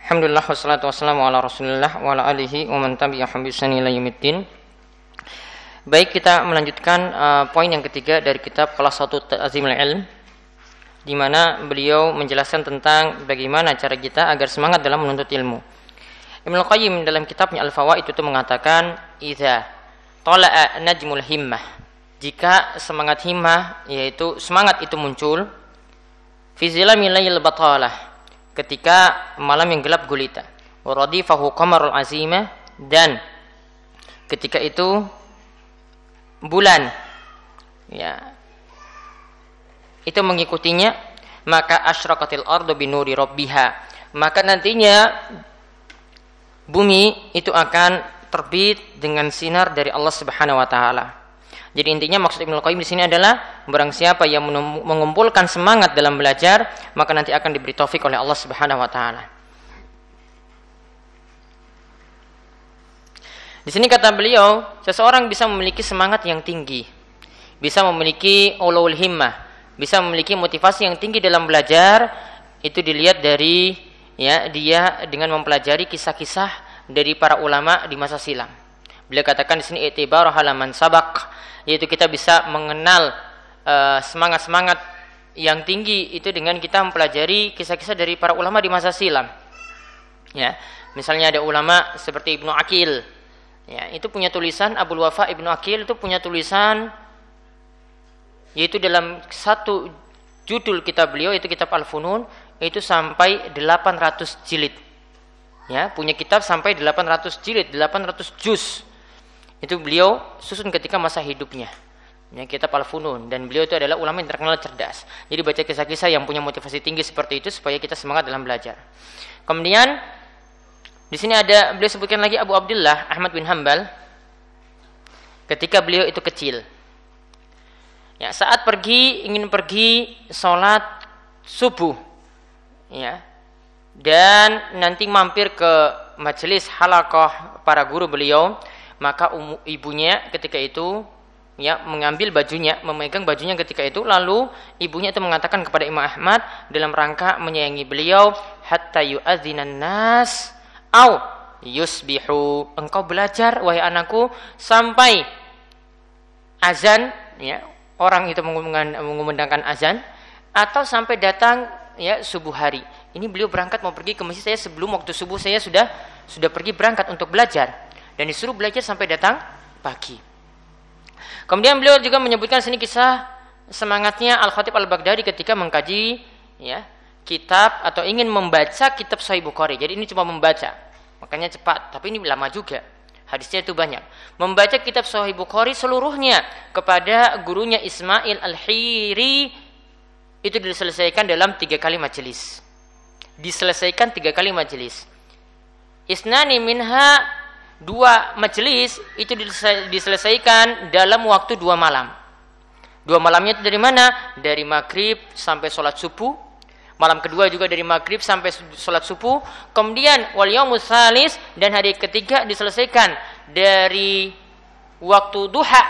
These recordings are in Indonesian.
Alhamdulillah wassalatu wassalamu ala Rasulillah wa ala alihi wa man tabi'ahum bi ihsan ila yaumiddin. Baik, kita melanjutkan poin yang ketiga dari kitab Khalasatu Ta'zimul Ilm, di mana beliau menjelaskan tentang bagaimana cara kita agar semangat dalam menuntut ilmu. Ibnu Qayyim dalam kitabnya Al-Fawaid itu mengatakan, "Idza tala'a najmul himmah." Jika semangat himmah, yaitu semangat itu muncul fi zilamil lail batalah, ketika malam yang gelap gulita, wa radifahu qamarul azimah, dan ketika itu bulan itu mengikutinya, maka asyraqatil ardu binuri rabbiha, maka nantinya bumi itu akan terbit dengan sinar dari Allah Subhanahu wa taala. Jadi intinya maksud Ibnu Qayyim di sini adalah barang siapa yang mengumpulkan semangat dalam belajar, maka nanti akan diberi taufik oleh Allah Subhanahu wa taala. Di sini kata beliau, seseorang bisa memiliki semangat yang tinggi, bisa memiliki ulul himmah, bisa memiliki motivasi yang tinggi dalam belajar, itu dilihat dari dia dengan mempelajari kisah-kisah dari para ulama di masa silam. Beliau katakan di sini i'tibaru halaman sabaq, yaitu kita bisa mengenal semangat-semangat yang tinggi itu dengan kita mempelajari kisah-kisah dari para ulama di masa silam. Ya, misalnya ada ulama seperti Ibnu Aqil, itu punya tulisan, Abul Wafa Ibnu Aqil itu punya tulisan, yaitu dalam satu judul kitab beliau, yaitu kitab Al-Funun, itu sampai 800 jilid. Ya, punya kitab sampai 800 jilid, 800 juz. Itu beliau susun ketika masa hidupnya, kitab Al-Funun, dan beliau itu adalah ulama yang terkenal cerdas. Jadi baca kisah-kisah yang punya motivasi tinggi seperti itu supaya kita semangat dalam belajar. Kemudian di sini ada beliau sebutkan lagi Abu Abdullah Ahmad bin Hanbal ketika beliau itu kecil. Saat ingin pergi sholat subuh, dan nanti mampir ke majelis halaqah para guru beliau, maka ibunya ketika itu mengambil bajunya, memegang bajunya ketika itu, lalu ibunya itu mengatakan kepada Imam Ahmad dalam rangka menyayangi beliau, hatta yu'adzinan nas au yusbihu, engkau belajar wahai anakku sampai azan, orang itu mengumandangkan azan, atau sampai datang subuh hari. Ini beliau berangkat mau pergi ke masjid, saya sebelum waktu subuh saya sudah pergi berangkat untuk belajar, dan disuruh belajar sampai datang pagi. Kemudian beliau juga menyebutkan sini kisah semangatnya Al-Khatib Al-Baghdadi ketika mengkaji kitab atau ingin membaca kitab Sahih Bukhari. Jadi ini cuma membaca, makanya cepat, tapi ini lama juga. Hadisnya itu banyak. Membaca kitab Sahih Bukhari seluruhnya kepada gurunya Ismail Al-Hiri, itu diselesaikan dalam 3 kali majelis. Diselesaikan 3 kali majelis. Isnani minha, 2 majelis itu diselesaikan dalam waktu 2 malam. 2 malamnya itu dari mana? Dari maghrib sampai sholat subuh. Malam kedua juga dari maghrib sampai sholat subuh. Kemudian wal yaumus tsalis, dan hari ketiga diselesaikan dari waktu duha.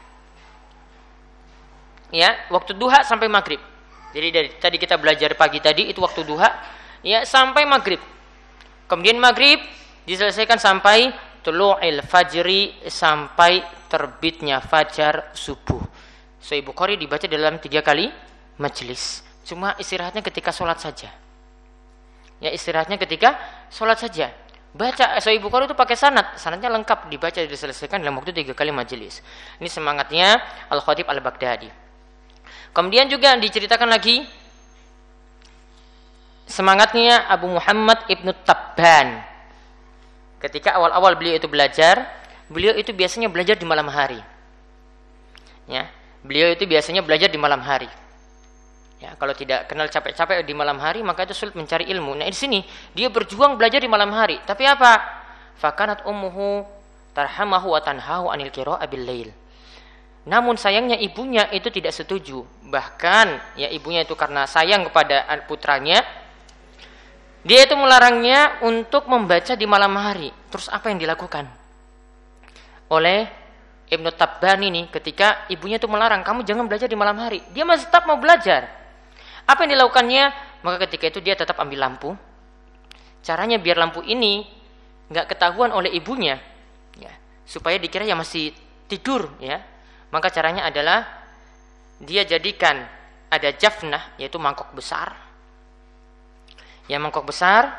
Waktu duha sampai maghrib. Jadi dari tadi kita belajar pagi tadi itu waktu duha, sampai maghrib. Kemudian maghrib diselesaikan sampai tulu'il fajri, sampai terbitnya fajar subuh. Sahih Bukhari dibaca dalam 3 kali majelis. Cuma istirahatnya ketika sholat saja. Istirahatnya ketika sholat saja. Baca Sahih Bukhari itu pakai sanadnya lengkap, dibaca diselesaikan dalam waktu 3 kali majelis. Ini semangatnya Al-Khatib Al-Baghdadi. Kemudian juga diceritakan lagi semangatnya Abu Muhammad Ibnu Tabban. Ketika awal-awal beliau itu belajar, beliau itu biasanya belajar di malam hari. Beliau itu biasanya belajar di malam hari. Kalau tidak kenal capek-capek di malam hari, maka itu sulit mencari ilmu. Nah, di sini dia berjuang belajar di malam hari. Tapi apa? Fakanat ummuhu tarhamahu wa tanhahu anil qira'ah bil lail. Namun sayangnya ibunya itu tidak setuju. Bahkan ibunya itu karena sayang kepada putranya, dia itu melarangnya untuk membaca di malam hari. Terus apa yang dilakukan oleh Ibnu Tabban ini ketika ibunya itu melarang, kamu jangan belajar di malam hari? Dia masih tetap mau belajar. Apa yang dilakukannya? Maka ketika itu dia tetap ambil lampu, caranya biar lampu ini nggak ketahuan oleh ibunya, ya, supaya dikira ya masih tidur, ya. Maka caranya adalah dia jadikan ada jafnah, yaitu mangkok besar. Ya, mangkok besar.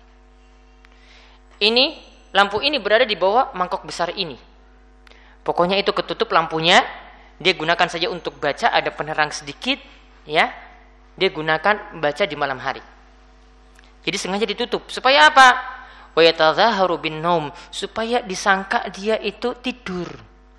Ini lampu ini berada di bawah mangkok besar ini. Pokoknya itu ketutup lampunya, dia gunakan saja untuk baca, ada penerang sedikit, ya. Dia gunakan baca di malam hari. Jadi sengaja ditutup supaya apa? Wa yatadhaharu bin naum, supaya disangka dia itu tidur.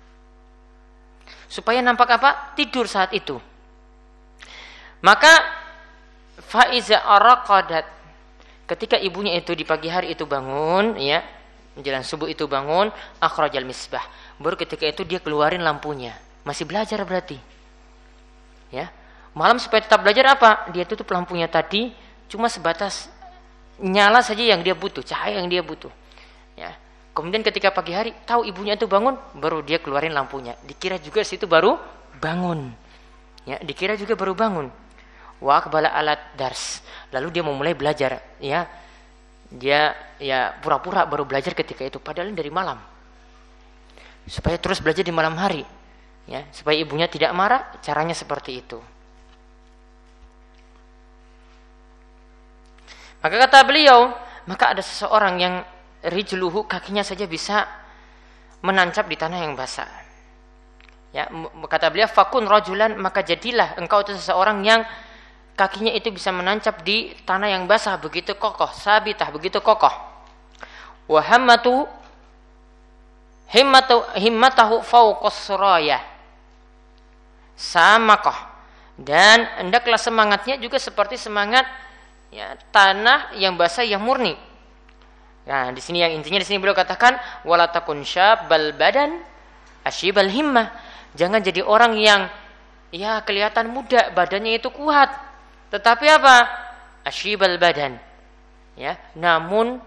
Supaya nampak apa? Tidur saat itu. Maka faiza araqadat, ketika ibunya itu di pagi hari itu bangun, ya, menjelang subuh itu bangun, akhrajal misbah. Baru ketika itu dia keluarin lampunya. Masih belajar berarti. Ya. Malam supaya tetap belajar apa? Dia tutup lampunya tadi cuma sebatas nyala saja yang dia butuh, cahaya yang dia butuh. Ya. Kemudian ketika pagi hari tahu ibunya itu bangun, baru dia keluarin lampunya. Dikira juga situ baru bangun. Ya, dikira juga baru bangun. Wa aqbala alat dars. Lalu dia memulai belajar, ya. Dia ya pura-pura baru belajar ketika itu, padahal dari malam. Supaya terus belajar di malam hari, ya, supaya ibunya tidak marah, caranya seperti itu. Maka kata beliau, maka ada seseorang yang rijluhu, kakinya saja bisa menancap di tanah yang basah. Ya, kata beliau, fakun rajulan, maka jadilah engkau itu seseorang yang kakinya itu bisa menancap di tanah yang basah begitu kokoh, sabitah begitu kokoh. Wa himmatahu fawqas suraya. Samakah, dan hendaklah semangatnya juga seperti semangat, ya, tanah yang basah yang murni. Nah, di sini yang intinya di sini beliau katakan wala takun syabbal badan asyibal himmah. Jangan jadi orang yang ya kelihatan muda, badannya itu kuat, tetapi apa? Asyibal badan. Ya, namun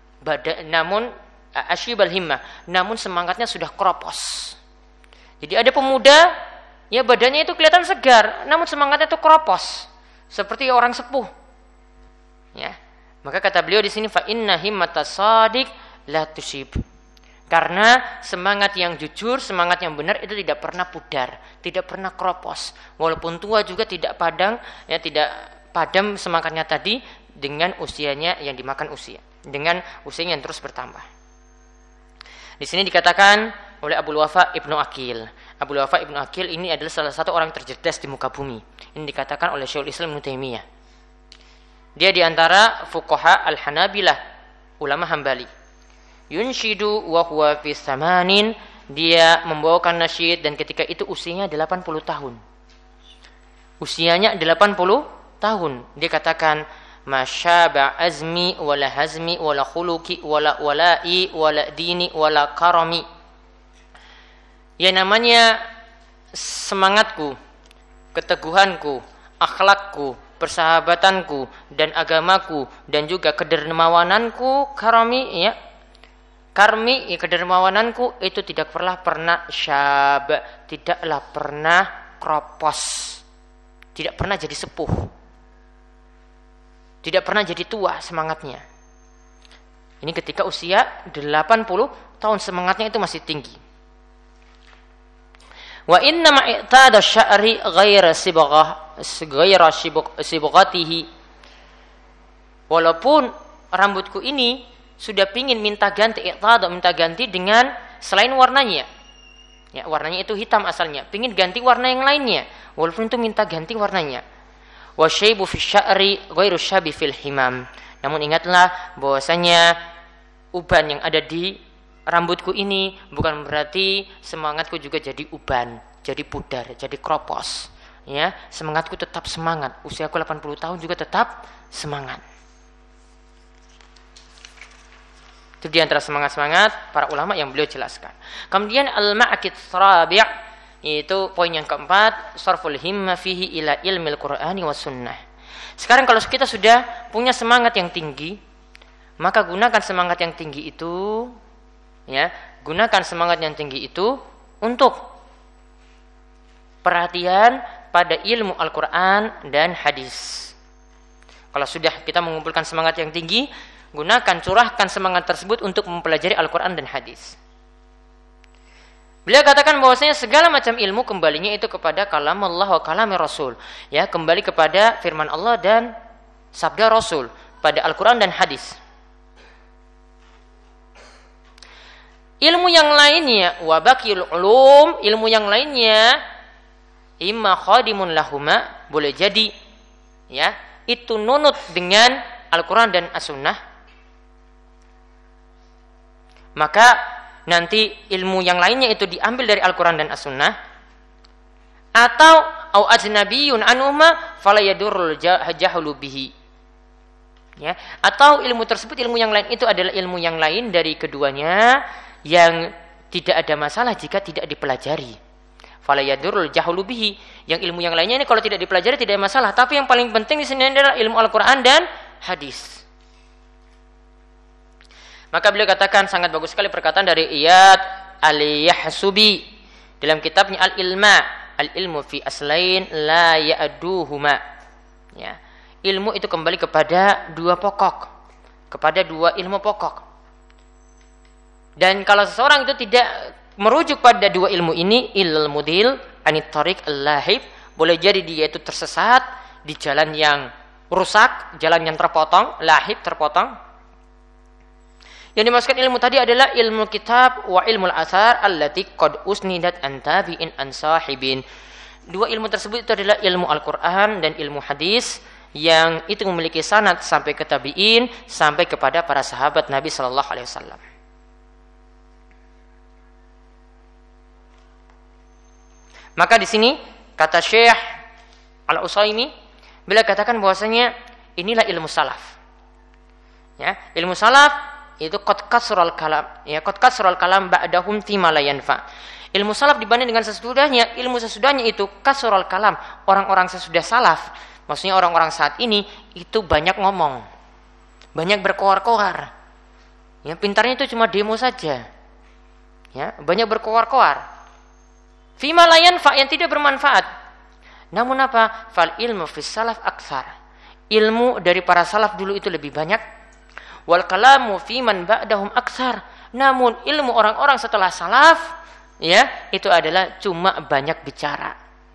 asyibal himmah, namun semangatnya sudah kropos. Jadi ada pemuda, ya badannya itu kelihatan segar, namun semangatnya itu kropos, seperti orang sepuh. Ya. Maka kata beliau di sini fa inna himmatas shadiq la tusib. Karena semangat yang jujur, semangat yang benar itu tidak pernah pudar, tidak pernah kropos. Walaupun tua juga tidak padam, ya tidak padam semangatnya tadi dengan usianya yang dimakan usia, dengan usianya yang terus bertambah. Di sini dikatakan oleh Abul Wafa Ibnu Aqil. Abul Wafa Ibnu Aqil ini adalah salah satu orang tercerdas di muka bumi. Ini dikatakan oleh Syekhul Islam Ibnu Taimiyah. Dia di antara fuqaha al-Hanabilah, ulama Hambali. Yunshidu wa huwa fi samanin, dia membawakan nasyid dan ketika itu usianya 80 tahun. Usianya 80 tahun. Dia katakan masyaba azmi wala hazmi wala khuluqi wala wala'i wala dini wala karami. Ya, namanya semangatku, keteguhanku, akhlakku, persahabatanku dan agamaku dan juga kedermawananku, karami, ya. Karmi, ya, kedermawananku itu tidak pernah syab, tidaklah pernah kropos, tidak pernah jadi sepuh, tidak pernah jadi tua semangatnya. Ini ketika usia 80 tahun semangatnya itu masih tinggi. Wa inna ma'tada sya'ri ghaira sibghatihi. Walaupun rambutku ini sudah pingin minta ganti, minta ganti dengan selain warnanya. Ya, warnanya itu hitam asalnya, pingin ganti warna yang lainnya. Walaupun itu minta ganti warnanya. Wa syaibu fi sya'ri ghairu syabi fil himam. Namun ingatlah bahwasanya uban yang ada di rambutku ini bukan berarti semangatku juga jadi uban, jadi pudar, jadi kropos. Ya, semangatku tetap semangat. Usiaku 80 tahun juga tetap semangat. Itu di antara semangat-semangat para ulama yang beliau jelaskan. Kemudian al-ma'akid rabi', yaitu poin yang keempat, sarful himma fihi ila ilmil Qur'ani was sunnah. Sekarang kalau kita sudah punya semangat yang tinggi, maka gunakan semangat yang tinggi itu, ya, gunakan semangat yang tinggi itu untuk perhatian pada ilmu Al-Qur'an dan hadis. Kalau sudah kita mengumpulkan semangat yang tinggi, gunakan, curahkan semangat tersebut untuk mempelajari Al-Quran dan hadis. Beliau katakan bahwasanya segala macam ilmu kembalinya itu kepada kalam Allah wa kalam Rasul. Ya, kembali kepada firman Allah dan sabda Rasul pada Al-Quran dan hadis. Ilmu yang lainnya, wa baqiyul ulum, ilmu yang lainnya imma khadimun lahuma, boleh jadi ya, itu nunut dengan Al-Quran dan As-Sunnah. Maka nanti ilmu yang lainnya itu diambil dari Al-Quran dan As-Sunnah. Atau au ajnabiyun anuma fala yadurrul jahlu bihi. Ya, atau ilmu tersebut, ilmu yang lain itu adalah ilmu yang lain dari keduanya yang tidak ada masalah jika tidak dipelajari. Fala yadurrul jahlu bihi. Yang ilmu yang lainnya ini kalau tidak dipelajari tidak ada masalah, tapi yang paling penting di sini adalah ilmu Al-Quran dan hadis. Maka beliau katakan sangat bagus sekali perkataan dari Iyad Al-Yahsubi dalam kitabnya Al-Ilma, al-ilmu fi aslain la ya'duhuma. Ya. Ilmu itu kembali kepada dua pokok, kepada dua ilmu pokok. Dan kalau seseorang itu tidak merujuk pada dua ilmu ini, ilal mudil anit tariq al-lahib, boleh jadi dia itu tersesat di jalan yang rusak, jalan yang terpotong, lahib terpotong. Yang dimaksudkan ilmu tadi adalah ilmu kitab wa ilmu al-athar allati qad usnidat an tabi'in an sahibin. Dua ilmu tersebut itu adalah ilmu Al-Qur'an dan ilmu hadis yang itu memiliki sanad sampai ke tabi'in, sampai kepada para sahabat Nabi sallallahu alaihi wasallam. Maka di sini kata Syekh Al-Utsaimin, beliau katakan bahwasanya inilah ilmu salaf. Ya, ilmu salaf itu qad kasral kalam, ya qad kasral kalam ba'dahum fi ma la yanfa. Ilmu salaf dibanding dengan sesudahnya, ilmu sesudahnya itu kasral kalam, orang-orang sesudah salaf, maksudnya orang-orang saat ini itu banyak ngomong, banyak berkoar-koar. Ya, pintarnya itu cuma demo saja. Ya, banyak berkoar-koar. Fima la yanfa, yang tidak bermanfaat. Namun apa? Fal ilmu fis salaf aktsar. Ilmu dari para salaf dulu itu lebih banyak. Wal kalamu fi man ba'dahum aktsar. Namun ilmu orang-orang setelah salaf, ya, itu adalah cuma banyak bicara.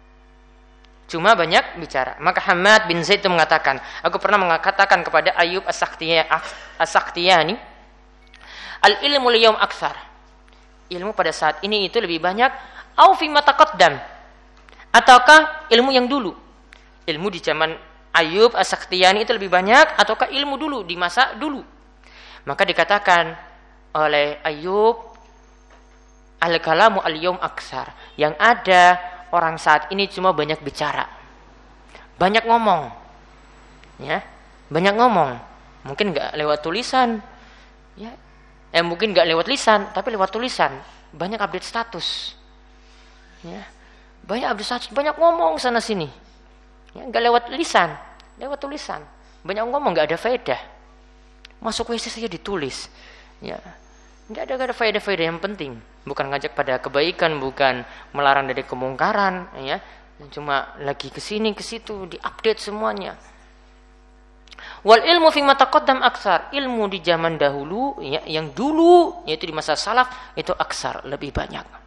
Cuma banyak bicara. Maka Hamad bin Zaid itu mengatakan, aku pernah mengatakan kepada Ayyub As-Sakhtiyani, al-ilmu al-yawm aktsar. Ilmu pada saat ini itu lebih banyak. Au fi ma taqaddam, ataukah ilmu yang dulu, ilmu di zaman Ayyub As-Sakhtiyani itu lebih banyak, ataukah ilmu dulu di masa dulu? Maka dikatakan oleh Ayyub, al-kalamu al-yawm aksar, yang ada orang saat ini cuma banyak bicara, banyak ngomong, ya, banyak ngomong, mungkin nggak lewat tulisan, ya, mungkin nggak lewat lisan, tapi lewat tulisan, banyak update status. Ya, banyak abdus, banyak ngomong sana sini. Ya, enggak lewat lisan, lewat tulisan. Banyak ngomong enggak ada faedah. Masuk WC saja ditulis. Ya. Enggak ada faedah-faedah yang penting. Bukan ngajak pada kebaikan, bukan melarang dari kemungkaran, ya. Cuma lagi ke sini ke situ, diupdate semuanya. Wal ilmu fi ma taqaddam aksar. Ilmu di zaman dahulu, ya, yang dulu yaitu di masa salaf itu aksar, lebih banyak.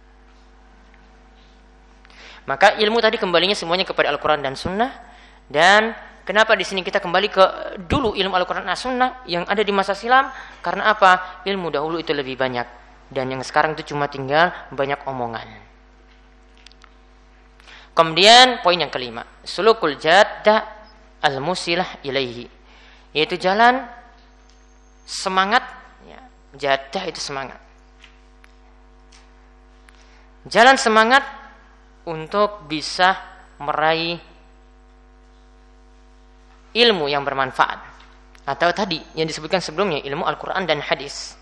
Maka ilmu tadi kembalinya semuanya kepada Al-Quran dan Sunnah. Dan kenapa di sini kita kembali ke dulu ilmu Al-Quran dan Sunnah yang ada di masa silam? Karena apa? Ilmu dahulu itu lebih banyak, dan yang sekarang itu cuma tinggal banyak omongan. Kemudian poin yang kelima, sulukul jadda al-musilah ilaihi, yaitu jalan semangat, ya, jaddah itu semangat, jalan semangat untuk bisa meraih ilmu yang bermanfaat, atau tadi yang disebutkan sebelumnya, ilmu Al-Quran dan hadis.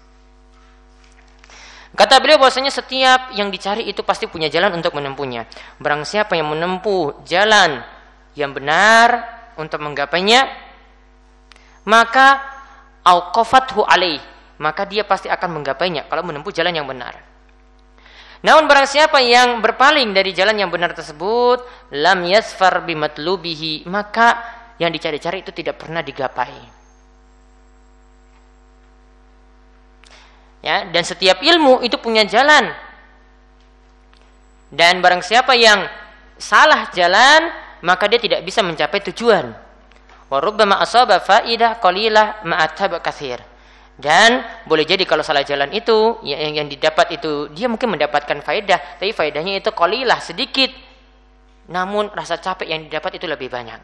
Kata beliau bahwasanya setiap yang dicari itu pasti punya jalan untuk menempuhnya. Barang siapa yang menempuh jalan yang benar untuk menggapainya, maka auqafathu alaih, maka dia pasti akan menggapainya kalau menempuh jalan yang benar. Namun barang siapa yang berpaling dari jalan yang benar tersebut, lam yasfar bimatlubihi, maka yang dicari-cari itu tidak pernah digapai. Ya, dan setiap ilmu itu punya jalan. Dan barang siapa yang salah jalan, maka dia tidak bisa mencapai tujuan. Wa rubbama asaba faidah qalilah ma'atab katsir. Dan boleh jadi kalau salah jalan itu yang didapat itu dia mungkin mendapatkan faedah, tapi faedahnya itu qalilah, sedikit. Namun rasa capek yang didapat itu lebih banyak.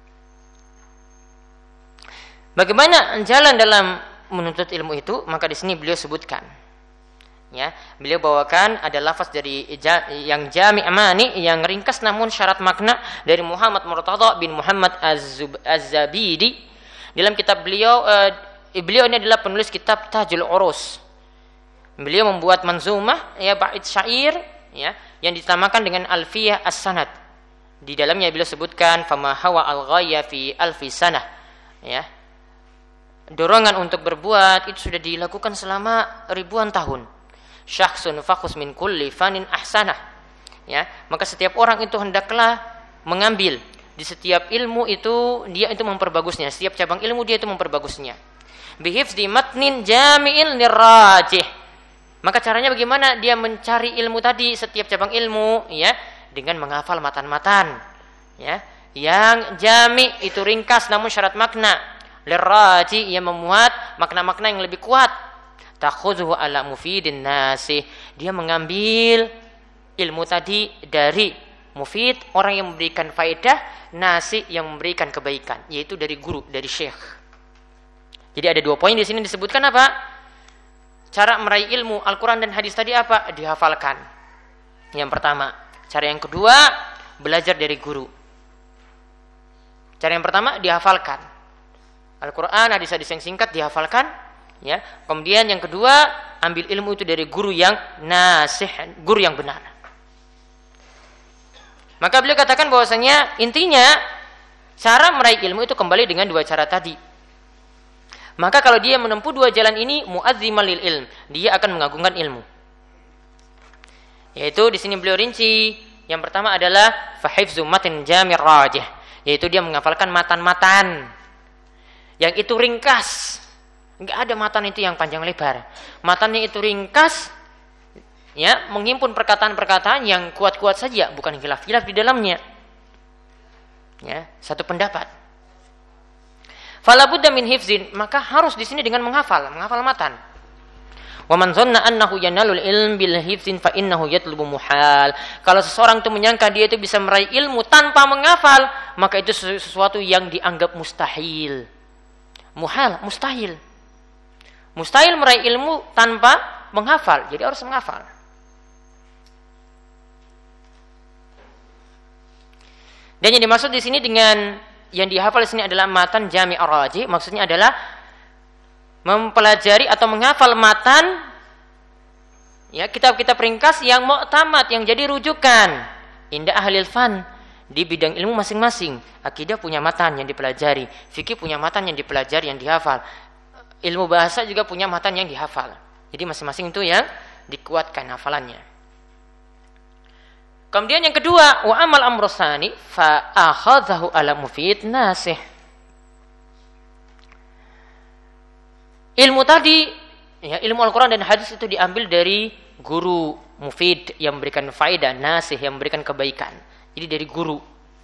Bagaimana jalan dalam menuntut ilmu itu? Maka di sini beliau sebutkan. Ya, beliau bawakan ada lafaz dari yang jami' amani yang ringkas namun syarat makna dari Muhammad Murtada bin Muhammad Az-Zabidi. Dalam kitab beliau ini adalah penulis kitab Tajul Urus. Beliau membuat manzumah ya bait syair ya yang ditamakan dengan Alfiyah As-Sanad. Di dalamnya beliau sebutkan fama hawa al-ghaya fi alfi sanah. Ya. Dorongan untuk berbuat itu sudah dilakukan selama ribuan tahun. Syakhsun fakhus min kulli fanin ahsanah. Ya, maka setiap orang itu hendaklah mengambil di setiap ilmu itu dia itu memperbagusnya, setiap cabang ilmu dia itu memperbagusnya. Bihifzi matnin jami'in lirrajih. Maka caranya bagaimana dia mencari ilmu tadi, setiap cabang ilmu ya, dengan menghafal matan-matan ya, yang jami itu ringkas namun syarat makna. Lirraji yang memuat makna-makna yang lebih kuat. Takhudhu ala mufidin nasih. Dia mengambil ilmu tadi dari mufid, orang yang memberikan faedah, nasih yang memberikan kebaikan, yaitu dari guru, dari syekh. Jadi ada 2 poin di sini disebutkan apa? Cara meraih ilmu Al-Quran dan hadis tadi apa? Dihafalkan. Yang pertama. Cara yang kedua, belajar dari guru. Cara yang pertama, dihafalkan Al-Quran, hadis-hadis yang singkat dihafalkan. Ya. Kemudian yang kedua, ambil ilmu itu dari guru yang nasih, guru yang benar. Maka beliau katakan bahwasanya intinya cara meraih ilmu itu kembali dengan 2 cara tadi. Maka kalau dia menempuh 2 jalan ini, mu'azzimal lil ilm, dia akan mengagungkan ilmu. Yaitu di sini beliau rinci, yang pertama adalah fahifzu matin jamir rajih, yaitu dia menghafalkan matan-matan yang itu ringkas. Enggak ada matan itu yang panjang lebar. Matannya itu ringkas, ya, menghimpun perkataan-perkataan yang kuat-kuat saja, bukan khilaf-khilaf di dalamnya. Ya, satu pendapat. Fala budda min hifzin, maka harus di sini dengan menghafal matan. Wa man dhanna annahu yanalul ilm bil hifzin fa innahu yatlubu muhal. Kalau seseorang itu menyangka dia itu bisa meraih ilmu tanpa menghafal, maka itu sesuatu yang dianggap mustahil. Muhal, mustahil. Mustahil meraih ilmu tanpa menghafal. Jadi harus menghafal. Dan yang dimaksud di sini dengan yang dihafal di sini adalah matan jami' ar-raji, maksudnya adalah mempelajari atau menghafal matan ya kitab-kitab ringkas yang mu'tamad, yang jadi rujukan inda ahlil fan di bidang ilmu masing-masing. Akidah punya matan yang dipelajari, fikih punya matan yang dipelajari, yang dihafal. Ilmu bahasa juga punya matan yang dihafal. Jadi masing-masing itu yang dikuatkan hafalannya. Kemudian yang kedua, wa amal amrosani fa akhadhahu ala mufid nasih. Ilmu tadi, ya, ilmu Al-Quran dan hadis itu diambil dari guru mufid yang memberikan faedah, nasih yang memberikan kebaikan. Jadi dari guru.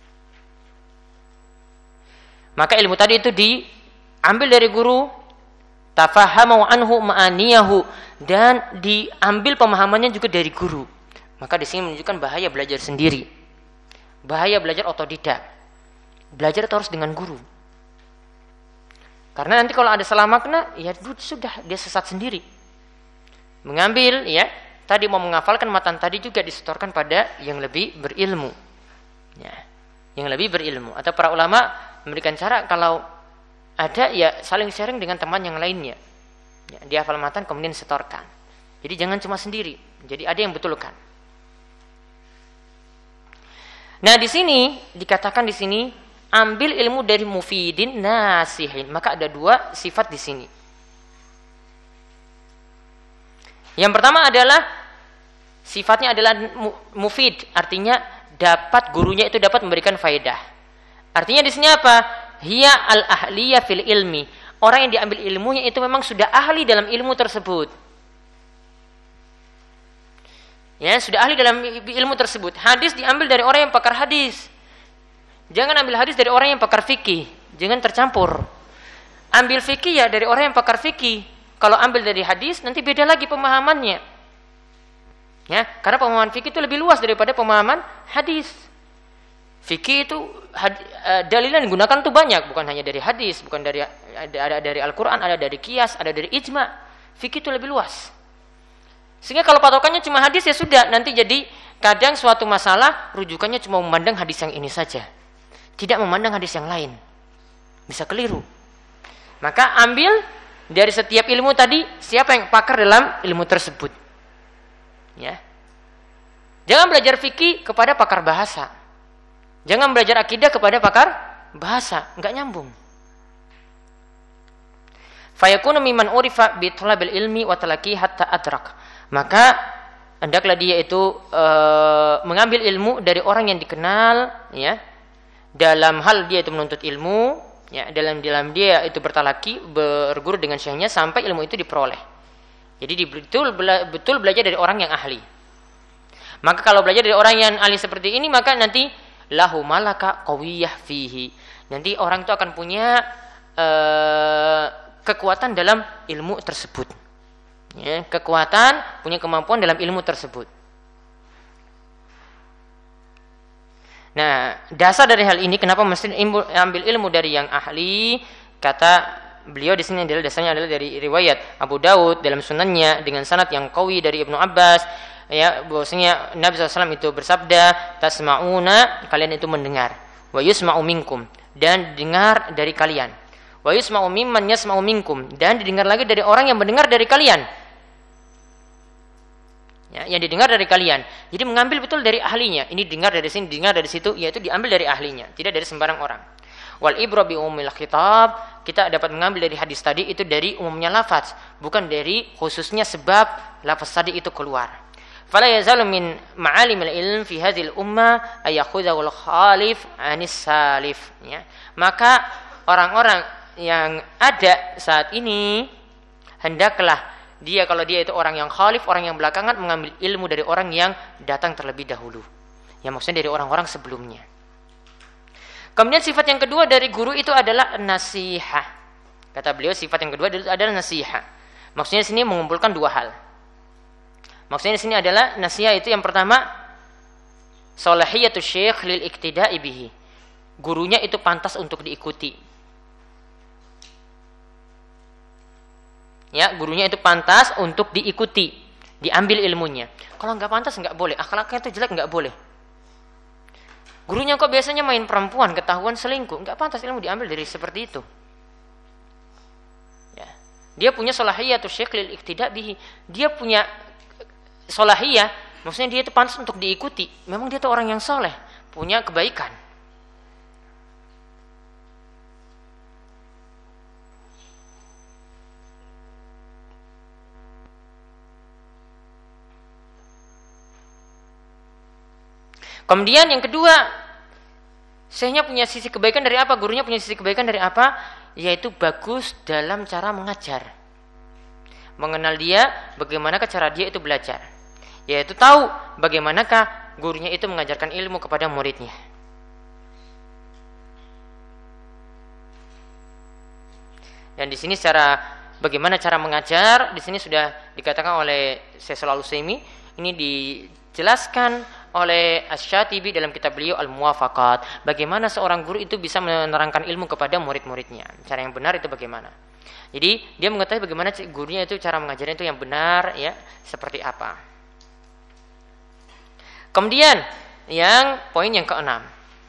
Maka ilmu tadi itu diambil dari guru, tafahamu anhu ma'aniyahu, dan diambil pemahamannya juga dari guru. Maka di sini menunjukkan bahaya belajar sendiri. Bahaya belajar otodidak. Belajar itu harus dengan guru. Karena nanti kalau ada salah makna, ya sudah dia sesat sendiri. Mengambil ya, tadi mau menghafalkan matan tadi juga disetorkan pada yang lebih berilmu. Ya, yang lebih berilmu. Atau para ulama memberikan cara kalau ada ya saling sharing dengan teman yang lainnya. Ya, dia hafal matan kemudian setorkan. Jadi jangan cuma sendiri. Jadi ada yang betulkan. Nah, di sini dikatakan di sini ambil ilmu dari mufidin nasihin. Maka ada 2 sifat di sini. Yang pertama adalah sifatnya adalah mufid, artinya dapat gurunya itu dapat memberikan faedah. Artinya di sini apa? Hiya al-ahliyah fil ilmi. Orang yang diambil ilmunya itu memang sudah ahli dalam ilmu tersebut. Ya, sudah ahli dalam ilmu tersebut. Hadis diambil dari orang yang pakar hadis. Jangan ambil hadis dari orang yang pakar fikih. Jangan tercampur. Ambil fikih ya dari orang yang pakar fikih. Kalau ambil dari hadis nanti beda lagi pemahamannya. Ya, karena pemahaman fikih itu lebih luas daripada pemahaman hadis. Fikih itu dalil yang digunakan itu banyak, bukan hanya dari hadis, bukan dari ada dari Al-Qur'an, ada dari qiyas, ada dari ijma. Fikih itu lebih luas. Sehingga kalau patokannya cuma hadis ya sudah, nanti jadi kadang suatu masalah rujukannya cuma memandang hadis yang ini saja. Tidak memandang hadis yang lain. Bisa keliru. Maka ambil dari setiap ilmu tadi siapa yang pakar dalam ilmu tersebut. Ya. Jangan belajar fikih kepada pakar bahasa. Jangan belajar akidah kepada pakar bahasa, enggak nyambung. Fayakunu mimman urifa bi talabil ilmi wa talaqi hatta adrak. Maka hendaklah dia itu mengambil ilmu dari orang yang dikenal, ya, dalam hal dia itu menuntut ilmu, ya, dalam dia itu bertalaki, berguru dengan syekhnya sampai ilmu itu diperoleh. Jadi betul belajar dari orang yang ahli. Maka kalau belajar dari orang yang ahli seperti ini, maka nanti lahu malaka qawiyah fihi. Nanti orang itu akan punya kekuatan dalam ilmu tersebut. Ya, kekuatan, punya kemampuan dalam ilmu tersebut. Nah, dasar dari hal ini kenapa mesti ambil ilmu dari yang ahli? Kata beliau di sini adalah dasarnya adalah dari riwayat Abu Daud dalam sunannya dengan sanad yang qawi dari Ibnu Abbas, ya, bahwasanya Nabi SAW itu bersabda, tasma'una, kalian itu mendengar, wa yusma'u minkum, dan dengar dari kalian, wa yusma'u mimman yasma'u minkum, dan didengar lagi dari orang yang mendengar dari kalian. Ya, yang didengar dari kalian. Jadi mengambil betul dari ahlinya. Ini dengar dari sini, dengar dari situ, yaitu diambil dari ahlinya, tidak dari sembarang orang. Wal ibra bi umumil khitab, kita dapat mengambil dari hadis tadi itu dari umumnya lafaz, bukan dari khususnya sebab lafaz tadi itu keluar. Fala yazalu min ma'alimil ilm fi hadhil ummah ay yakhudhul khalif anis salif, ya. Maka orang-orang yang ada saat ini hendaklah dia, kalau dia itu orang yang khalif, orang yang belakangan, mengambil ilmu dari orang yang datang terlebih dahulu. Ya, maksudnya dari orang-orang sebelumnya. Kemudian sifat yang kedua dari guru itu adalah nasihah. Kata beliau sifat yang kedua adalah nasihah. Maksudnya sini mengumpulkan dua hal. Maksudnya di sini adalah nasihat itu yang pertama, salahiyatus syekh lil iktida'i bihi. Gurunya itu pantas untuk diikuti. Ya, gurunya itu pantas untuk diikuti, diambil ilmunya. Kalau nggak pantas nggak boleh, akhlaknya itu jelek nggak boleh. Gurunya kok biasanya main perempuan, ketahuan selingkuh, nggak pantas ilmu diambil dari seperti itu. Ya. Dia punya salahiyatus syekh lil iktida'i bihi. Dia punya salahiyah, maksudnya dia itu pantas untuk diikuti. Memang dia itu orang yang soleh, punya kebaikan. Kemudian yang kedua, syekhnya punya sisi kebaikan dari apa? Gurunya punya sisi kebaikan dari apa? Yaitu bagus dalam cara mengajar. Mengenal dia, bagaimanakah cara dia itu belajar. Yaitu tahu bagaimanakah gurunya itu mengajarkan ilmu kepada muridnya. Dan di sini bagaimana cara mengajar, di sini sudah dikatakan oleh Syekh Shalal Utsaimin, ini dijelaskan oleh Asy-Syatibi dalam kitab beliau Al-Muwafaqat. Bagaimana seorang guru itu bisa menerangkan ilmu kepada murid-muridnya. Cara yang benar itu bagaimana. Jadi dia mengetahui bagaimana gurunya itu cara mengajarnya itu yang benar, ya, seperti apa. Kemudian yang poin yang keenam,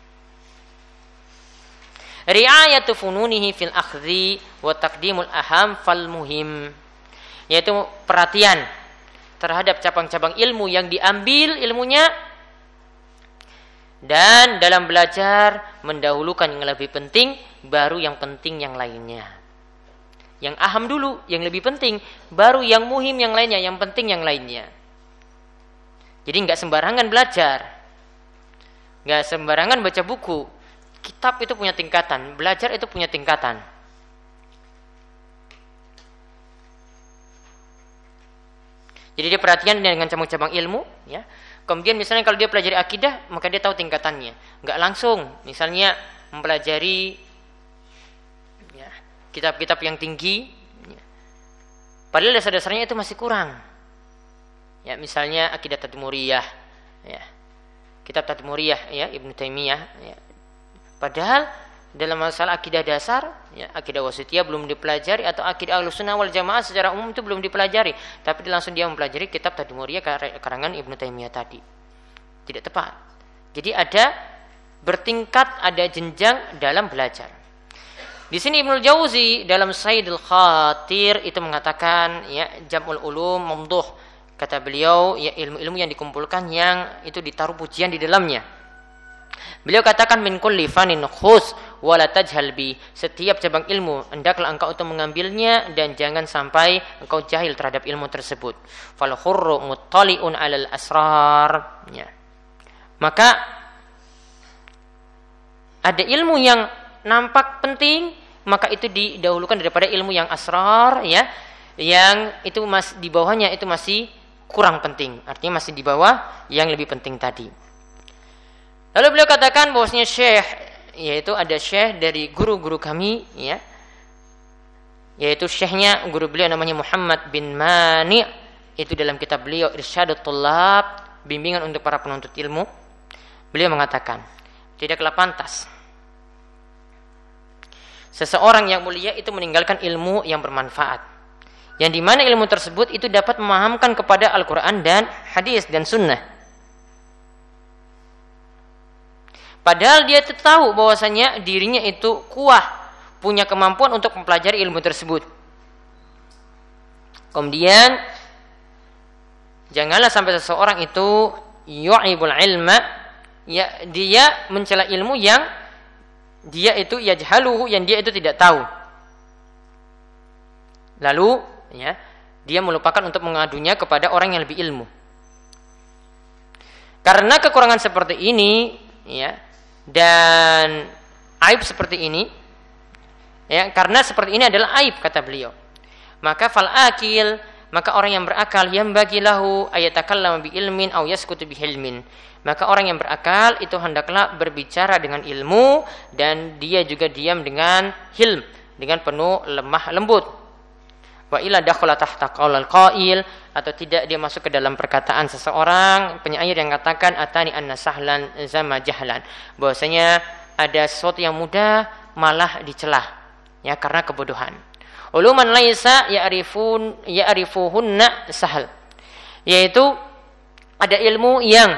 ri'ayatu fununihi fil akhdhi wa taqdimul aham fal muhim, yaitu perhatian terhadap cabang-cabang ilmu yang diambil ilmunya, dan dalam belajar mendahulukan yang lebih penting baru yang penting yang lainnya. Yang aham dulu, yang lebih penting, baru yang muhim yang lainnya, yang penting yang lainnya. Jadi nggak sembarangan belajar, nggak sembarangan baca buku. Kitab itu punya tingkatan, belajar itu punya tingkatan. Jadi dia perhatian dengan cabang-cabang ilmu, ya. Kemudian misalnya kalau dia pelajari akidah, maka dia tahu tingkatannya. Enggak langsung, misalnya mempelajari ya, kitab-kitab yang tinggi, ya. Padahal dasar-dasarnya itu masih kurang. Ya, misalnya akidah Tadmuriyah, ya. Kitab Tadmuriyah, ya, Ibnu Taimiyah, ya. Padahal dalam masalah akidah dasar, ya, akidah wasitiyah belum dipelajari, atau akidah Ahlussunnah wal Jamaah secara umum itu belum dipelajari, tapi langsung dia mempelajari kitab Tadmuriyah karangan Ibnu Taimiyah tadi. Tidak tepat. Jadi ada bertingkat, ada jenjang dalam belajar. Di sini Ibnu Jauzi dalam Saidul Khatir itu mengatakan, ya, jam'ul ulum mamduh. Kata beliau, ya, ilmu-ilmu yang dikumpulkan yang itu ditaruh pujian di dalamnya. Beliau katakan min kulli fanin khus wala tajhal bi. Setiap cabang ilmu hendaklah engkau untuk mengambilnya dan jangan sampai engkau jahil terhadap ilmu tersebut. Fal khurru muttali'un 'alal asrar. Ya. Maka ada ilmu yang nampak penting, maka itu didahulukan daripada ilmu yang asrar, ya. Yang itu di bawahnya itu masih kurang penting. Artinya masih di bawah yang lebih penting tadi. Lalu beliau katakan bahwasanya syekh, yaitu ada syekh dari guru-guru kami, ya, yaitu syekhnya guru beliau namanya Muhammad bin Mani', itu dalam kitab beliau Irsyadut Thullab, bimbingan untuk para penuntut ilmu. Beliau mengatakan, tidaklah pantas seseorang yang mulia itu meninggalkan ilmu yang bermanfaat, yang dimana ilmu tersebut itu dapat memahamkan kepada Al-Quran dan hadis dan sunnah. Padahal dia tahu bahwasanya dirinya itu kuat, punya kemampuan untuk mempelajari ilmu tersebut. Kemudian janganlah sampai seseorang itu yu'ibul ilma, ya, dia mencela ilmu yang dia itu yajhaluhu, yang dia itu tidak tahu. Lalu, ya, dia melupakan untuk mengadunya kepada orang yang lebih ilmu. Karena kekurangan seperti ini, ya, dan aib seperti ini, ya, karena seperti ini adalah aib, kata beliau, maka fal akil, maka orang yang berakal, yang bagi lahu ayatakallama bi ilmin aw yaskutu bi hilmin, maka orang yang berakal itu hendaklah berbicara dengan ilmu dan dia juga diam dengan hilm, dengan penuh lemah lembut. Wa illa dakhala tahta qaulil qail, atau tidak dia masuk ke dalam perkataan seseorang penyair yang katakan atani anna sahlan zama jahlan, bahwasanya ada sesuatu yang mudah malah dicelah, ya, karena kebodohan. Uluman laisa ya'rifuhunna sahal, yaitu ada ilmu yang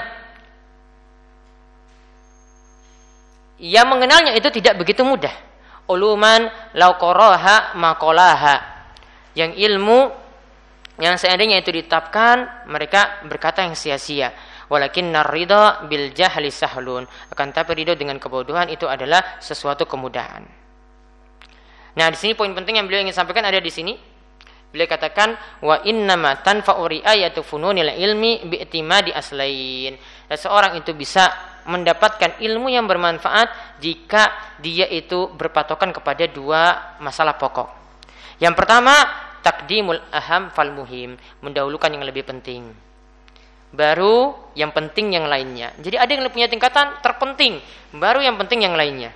mengenalnya itu tidak begitu mudah. Uluman law qaraha maqalaha, yang ilmu yang seandainya itu ditetapkan mereka berkata yang sia-sia. Walakinnar ridha bil jahli sahlun, akan tapi ridha dengan kebodohan itu adalah sesuatu kemudahan. Nah, di sini poin penting yang beliau ingin sampaikan ada di sini. Beliau katakan wa innama tanfa'u ri'ayatu fununil ilmi bi'timadi aslain. Seseorang itu bisa mendapatkan ilmu yang bermanfaat jika dia itu berpatokan kepada dua masalah pokok. Yang pertama, takdimul aham fal muhim, mendahulukan yang lebih penting, baru yang penting yang lainnya. Jadi ada yang punya tingkatan terpenting, baru yang penting yang lainnya.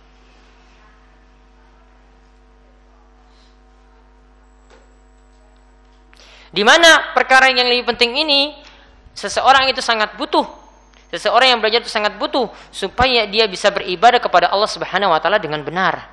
Di mana perkara yang lebih penting ini seseorang itu sangat butuh. Seseorang yang belajar itu sangat butuh supaya dia bisa beribadah kepada Allah Subhanahu wa taala dengan benar.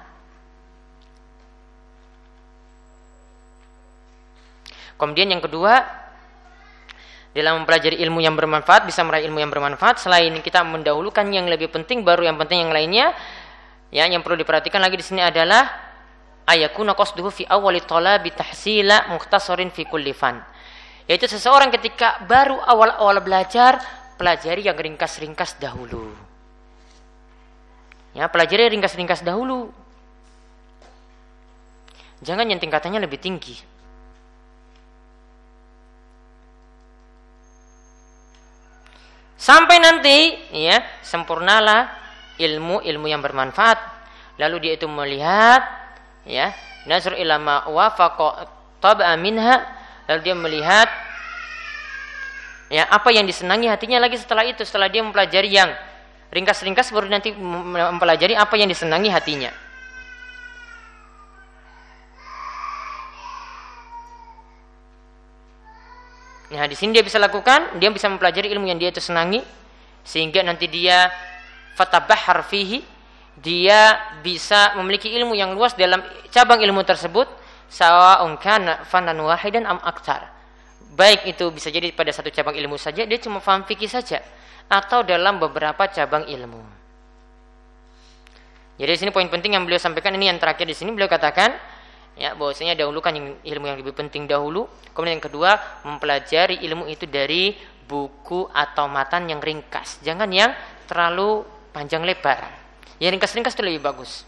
Kemudian yang kedua, dalam mempelajari ilmu yang bermanfaat, bisa meraih ilmu yang bermanfaat, selain kita mendahulukan yang lebih penting baru yang penting yang lainnya, ya, yang perlu diperhatikan lagi di sini adalah ayakuna qasduhu fi awwali talabi tahsila mukhtasarin fi kulli fan. Yaitu seseorang ketika baru awal-awal belajar, pelajari yang ringkas-ringkas dahulu. Ya, pelajari ringkas-ringkas dahulu. Jangan yang tingkatannya lebih tinggi. Sampai nanti, ya, sempurnalah ilmu yang bermanfaat. Lalu dia itu melihat, ya, nazar ila ma wafaqa tab'a minha, lalu dia melihat Ya, apa yang disenangi hatinya lagi setelah itu, setelah dia mempelajari yang ringkas-ringkas baru nanti mempelajari apa yang disenangi hatinya. Nah, di sini dia bisa lakukan, dia bisa mempelajari ilmu yang dia itu senangi sehingga nanti dia fatabahhar fihi, dia bisa memiliki ilmu yang luas dalam cabang ilmu tersebut, sawa'un kana fannan wahidan am aktsar. Baik itu bisa jadi pada satu cabang ilmu saja, dia cuma paham fikih saja, atau dalam beberapa cabang ilmu. Jadi di sini poin penting yang beliau sampaikan ini yang terakhir di sini beliau katakan, ya bahwasanya dahulukan ilmu yang lebih penting dahulu, kemudian yang kedua mempelajari ilmu itu dari buku atau matan yang ringkas, jangan yang terlalu panjang lebar. Yang ringkas-ringkas itu lebih bagus.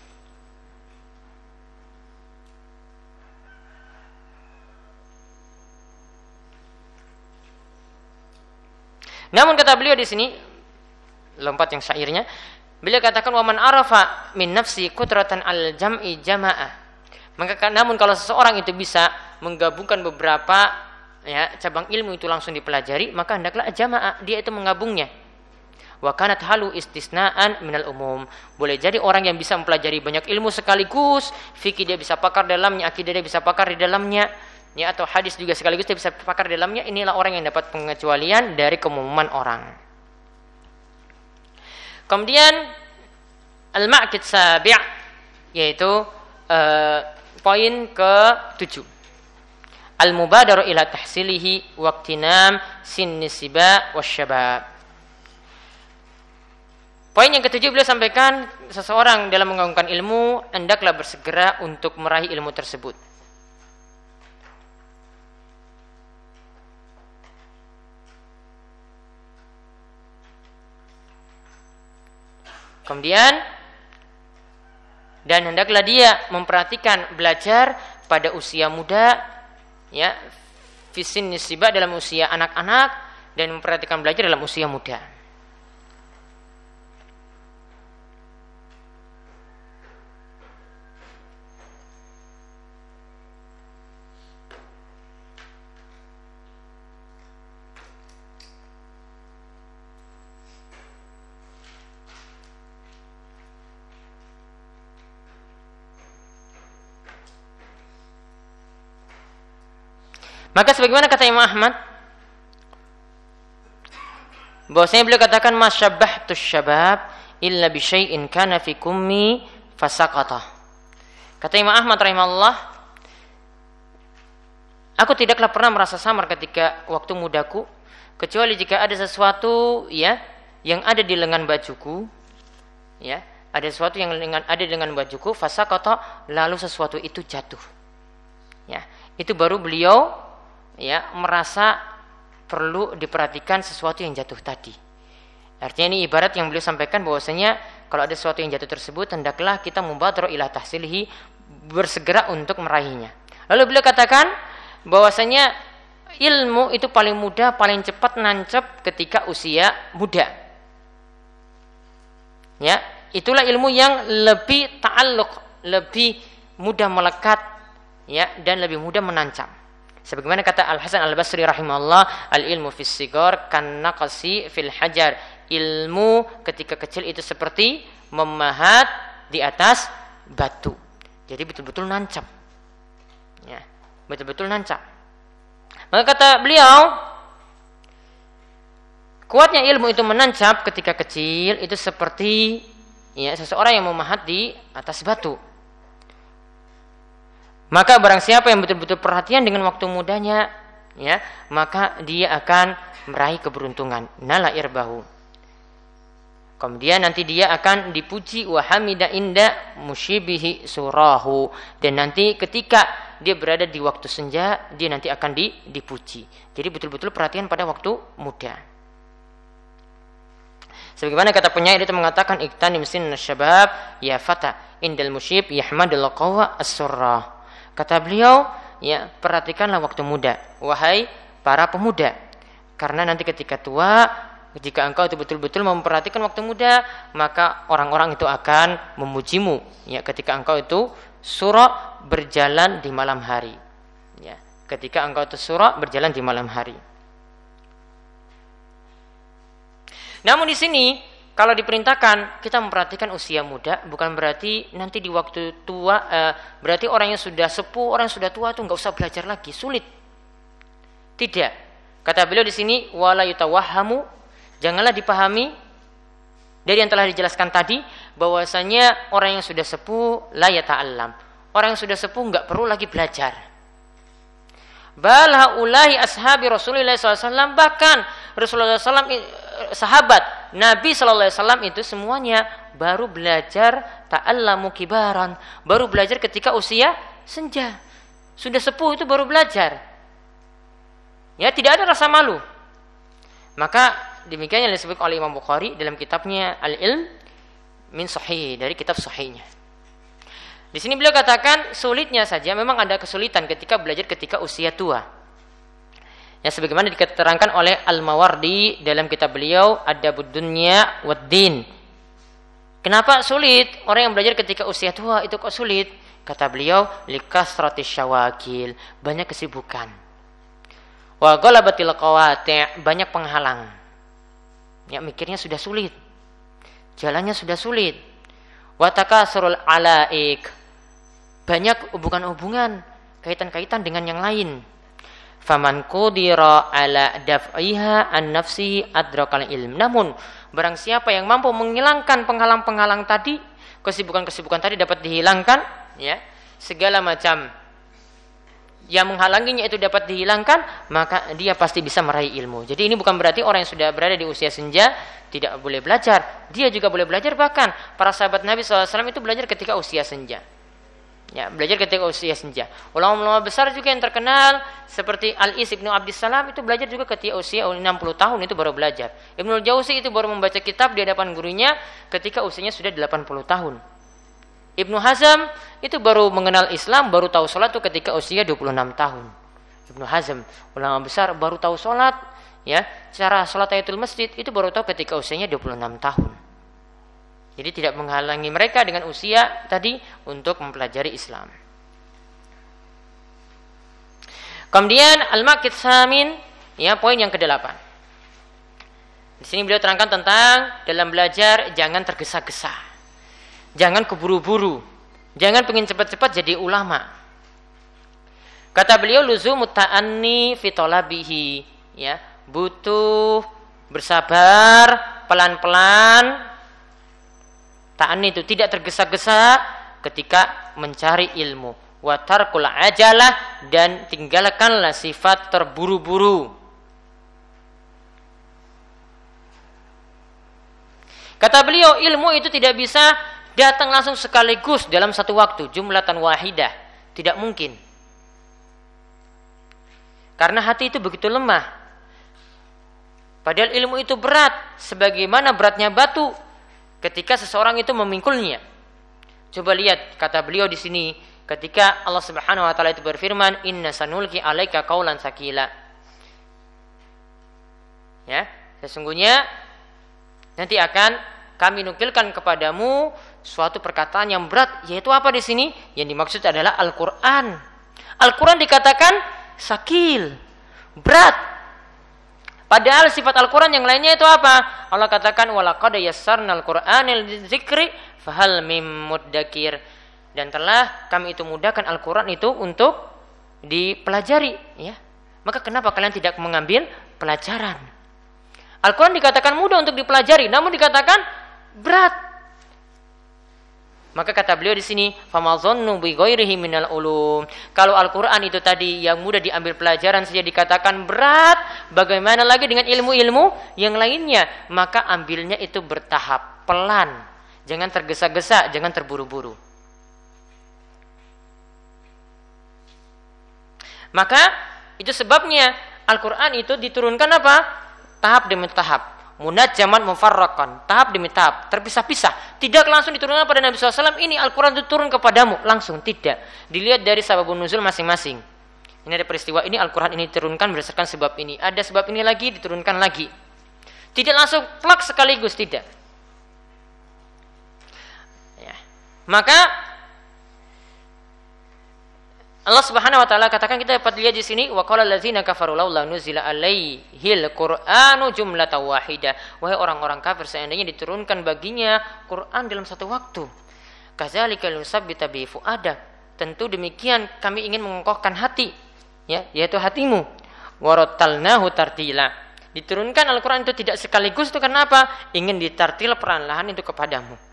Namun kata beliau di sini, lompat yang syairnya, beliau katakan waman arafa min nafsi qudratan al jam'i jama'ah. Maka namun kalau seseorang itu bisa menggabungkan beberapa ya cabang ilmu itu langsung dipelajari, maka hendaklah jama'ah, dia itu menggabungnya. Wa kanat halu istisnaan minal umum. Boleh jadi orang yang bisa mempelajari banyak ilmu sekaligus, fikih dia bisa pakar dalamnya, akidah dia bisa pakar di dalamnya, ya atau hadis juga sekaligus dia bisa pakar di dalamnya, inilah orang yang dapat pengecualian dari keumuman orang. Kemudian al-ma'qid sabi' yaitu poin ke-7. Al-mubadaru ila tahsilihi waqtinam sinni siba wasyabab. Poin yang ke-7 beliau sampaikan, seseorang dalam mengagungkan ilmu hendaklah bersegera untuk meraih ilmu tersebut. Kemudian dan hendaklah dia memperhatikan belajar pada usia muda, ya, fisin nisibah dalam usia anak-anak, dan memperhatikan belajar dalam usia muda. Maka sebagaimana kata Imam Ahmad, bahwasanya beliau katakan masyabbahtus syabab illa bi syai'in kana fi kummi fasaqata. Kata Imam Ahmad rahimahullah, aku tidaklah pernah merasa samar ketika waktu mudaku kecuali jika ada sesuatu ya yang ada di lengan bajuku, ya, ada sesuatu yang ada di lengan bajuku fasaqata, lalu sesuatu itu jatuh. Ya, itu baru beliau ya merasa perlu diperhatikan sesuatu yang jatuh tadi. Artinya ini ibarat yang beliau sampaikan bahwasanya kalau ada sesuatu yang jatuh tersebut hendaklah kita mubadharah ila tahsilihi, bersegera untuk meraihnya. Lalu beliau katakan bahwasanya ilmu itu paling mudah, paling cepat nancep ketika usia muda. Ya, itulah ilmu yang lebih ta'alluq, lebih mudah melekat, ya, dan lebih mudah menancap. Sebagaimana kata Al-Hasan Al-Basri rahimahullah, al-ilmu fis sigar kan naqsi fil hajar. Ilmu ketika kecil itu seperti memahat di atas batu. Jadi betul-betul nancap. Ya, betul-betul nancap. Maka kata beliau, kuatnya ilmu itu menancap ketika kecil itu seperti ya seseorang yang memahat di atas batu. Maka barang siapa yang betul-betul perhatian dengan waktu mudanya, ya, maka dia akan meraih keberuntungan. Nala irbahu. Kemudian nanti dia akan dipuji wa hamida inda musyibihi surahu, dan nanti ketika dia berada di waktu senja, dia nanti akan dipuji. Jadi betul-betul perhatian pada waktu muda. Sebagaimana kata penyair itu mengatakan iktanim sinna syabab ya fata indal musyib yahmadul qawa as-surrah. Kata beliau, ya, perhatikanlah waktu muda, wahai para pemuda. Karena nanti ketika tua, jika engkau itu betul-betul memperhatikan waktu muda, maka orang-orang itu akan memujimu. Ya, ketika engkau itu surah berjalan di malam hari. Ya, ketika engkau itu surah berjalan di malam hari. Namun di sini kalau diperintahkan kita memperhatikan usia muda, bukan berarti nanti di waktu tua, berarti orang yang sudah sepuh, orang yang sudah tua itu nggak usah belajar lagi, sulit. Tidak. Kata beliau di sini, wala yutawahhamu, janganlah dipahami dari yang telah dijelaskan tadi, bahwasanya orang yang sudah sepuh la yata'allam. Orang yang sudah sepuh nggak perlu lagi belajar. Bal haulahi ashabi Rasulullah SAW, bahkan Rasulullah SAW, sahabat Nabi SAW itu semuanya baru belajar ta'allamu kibaran, baru belajar ketika usia senja. Sudah sepuh itu baru belajar. Ya, tidak ada rasa malu. Maka demikian yang disebut oleh Imam Bukhari dalam kitabnya Al-Ilm min Sahih, dari kitab sahihnya. Di sini beliau katakan sulitnya saja, memang ada kesulitan ketika belajar ketika usia tua. Ya, sebagaimana diterangkan oleh Al-Mawardi dalam kitab beliau Adabud Dunya Waddin. Kenapa sulit? Orang yang belajar ketika usia tua itu kok sulit? Kata beliau, likasratis syawagil, banyak kesibukan. Wa ghalabatil qawati', banyak penghalang. Ya, mikirnya sudah sulit. Jalannya sudah sulit. Wa takasrul alaik, banyak hubungan-hubungan, kaitan-kaitan dengan yang lain. Faman qudira ala daf'iha an nafsihi adrakal ilm. Namun barang siapa yang mampu menghilangkan penghalang-penghalang tadi, kesibukan-kesibukan tadi dapat dihilangkan, ya, segala macam yang menghalanginya itu dapat dihilangkan, maka dia pasti bisa meraih ilmu. Jadi ini bukan berarti orang yang sudah berada di usia senja tidak boleh belajar. Dia juga boleh belajar, bahkan para sahabat Nabi SAW itu belajar ketika usia senja. Ya, belajar ketika usia senja. Ulama-ulama besar juga yang terkenal seperti Al-Is Ibnu Abdissalam itu belajar juga ketika usia 60 tahun itu baru belajar. Ibnul Jauzi itu baru membaca kitab di hadapan gurunya ketika usianya sudah 80 tahun. Ibnu Hazm itu baru mengenal Islam, baru tahu sholat itu ketika usia 26 tahun. Ibnu Hazm, ulama besar, baru tahu sholat, ya, cara sholat tahiyatul masjid itu baru tahu ketika usianya 26 tahun. Jadi tidak menghalangi mereka dengan usia tadi untuk mempelajari Islam. Kemudian al-maqid samin, ya, poin yang ke-8. Di sini beliau terangkan tentang dalam belajar jangan tergesa-gesa. Jangan keburu-buru. Jangan pengen cepat-cepat jadi ulama. Kata beliau luzumut ta'anni fi talabihi, ya, butuh bersabar, pelan-pelan. Ta'anni itu tidak tergesa-gesa ketika mencari ilmu. Wa tarkul ajalah, dan tinggalkanlah sifat terburu-buru. Kata beliau, ilmu itu tidak bisa datang langsung sekaligus dalam satu waktu, jumlatan wahidah. Tidak mungkin. Karena hati itu begitu lemah. Padahal ilmu itu berat, sebagaimana beratnya batu ketika seseorang itu memingkulnya. Coba lihat kata beliau di sini ketika Allah Subhanahu wa taala itu berfirman, "Inna sanulqi 'alaika qaulan tsaqila." Ya, sesungguhnya nanti akan kami nukilkan kepadamu suatu perkataan yang berat, yaitu apa di sini? Yang dimaksud adalah Al-Qur'an. Al-Qur'an dikatakan sakil, berat. Padahal sifat Al-Quran yang lainnya itu apa? Allah katakan walaqad yassarnal Qur'ana lidzikri fahal mim muddakir. Dan telah kami itu mudahkan Al-Quran itu untuk dipelajari, ya. Maka kenapa kalian tidak mengambil pelajaran? Al-Quran dikatakan mudah untuk dipelajari, namun dikatakan berat. Maka kata beliau di sini, famadzannu bi ghairihi minal ulum. Kalau Al-Qur'an itu tadi yang mudah diambil pelajaran saja dikatakan berat, bagaimana lagi dengan ilmu-ilmu yang lainnya? Maka ambilnya itu bertahap, pelan. Jangan tergesa-gesa, jangan terburu-buru. Maka itu sebabnya Al-Qur'an itu diturunkan apa? Tahap demi tahap. Munajjaman mufarraqan, tahap demi tahap, terpisah-pisah. Tidak langsung diturunkan pada Nabi SAW, ini Al-Quran itu turun kepadamu, langsung. Tidak. Dilihat dari sababun nuzul masing-masing. Ini ada peristiwa ini, Al-Quran ini diturunkan berdasarkan sebab ini. Ada sebab ini lagi, diturunkan lagi. Tidak langsung plak sekaligus, tidak. Ya. Maka Allah Subhanahu wa taala katakan, kita dapat lihat di sini, wa qala allazina kafaru laula nuzila alaihil qur'anu jumlatan wahidah. Wahai orang-orang kafir, seandainya diturunkan baginya Quran dalam satu waktu. Kadzalika nusabbita bi fuada. Tentu demikian kami ingin mengokohkan hati, ya, yaitu hatimu. Warattalnahu tartila. Diturunkan Al-Qur'an itu tidak sekaligus, itu karena apa? Ingin ditartil perlahan itu kepadamu.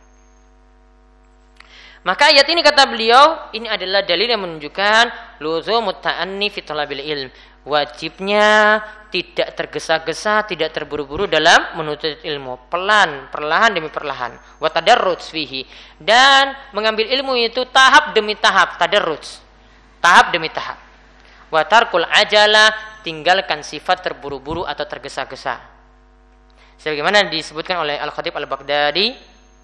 Maka ayat ini kata beliau, ini adalah dalil yang menunjukkan luzumut ta'anni fi talabil ilm. Wajibnya tidak tergesa-gesa, tidak terburu-buru dalam menuntut ilmu. Perlahan demi perlahan. Wa tadarruj fihi. Dan mengambil ilmu itu tahap demi tahap, tadarruj. Tahap demi tahap. Wa tarkul ajalah, tinggalkan sifat terburu-buru atau tergesa-gesa. Sebagaimana disebutkan oleh Al-Khatib Al-Baghdadi,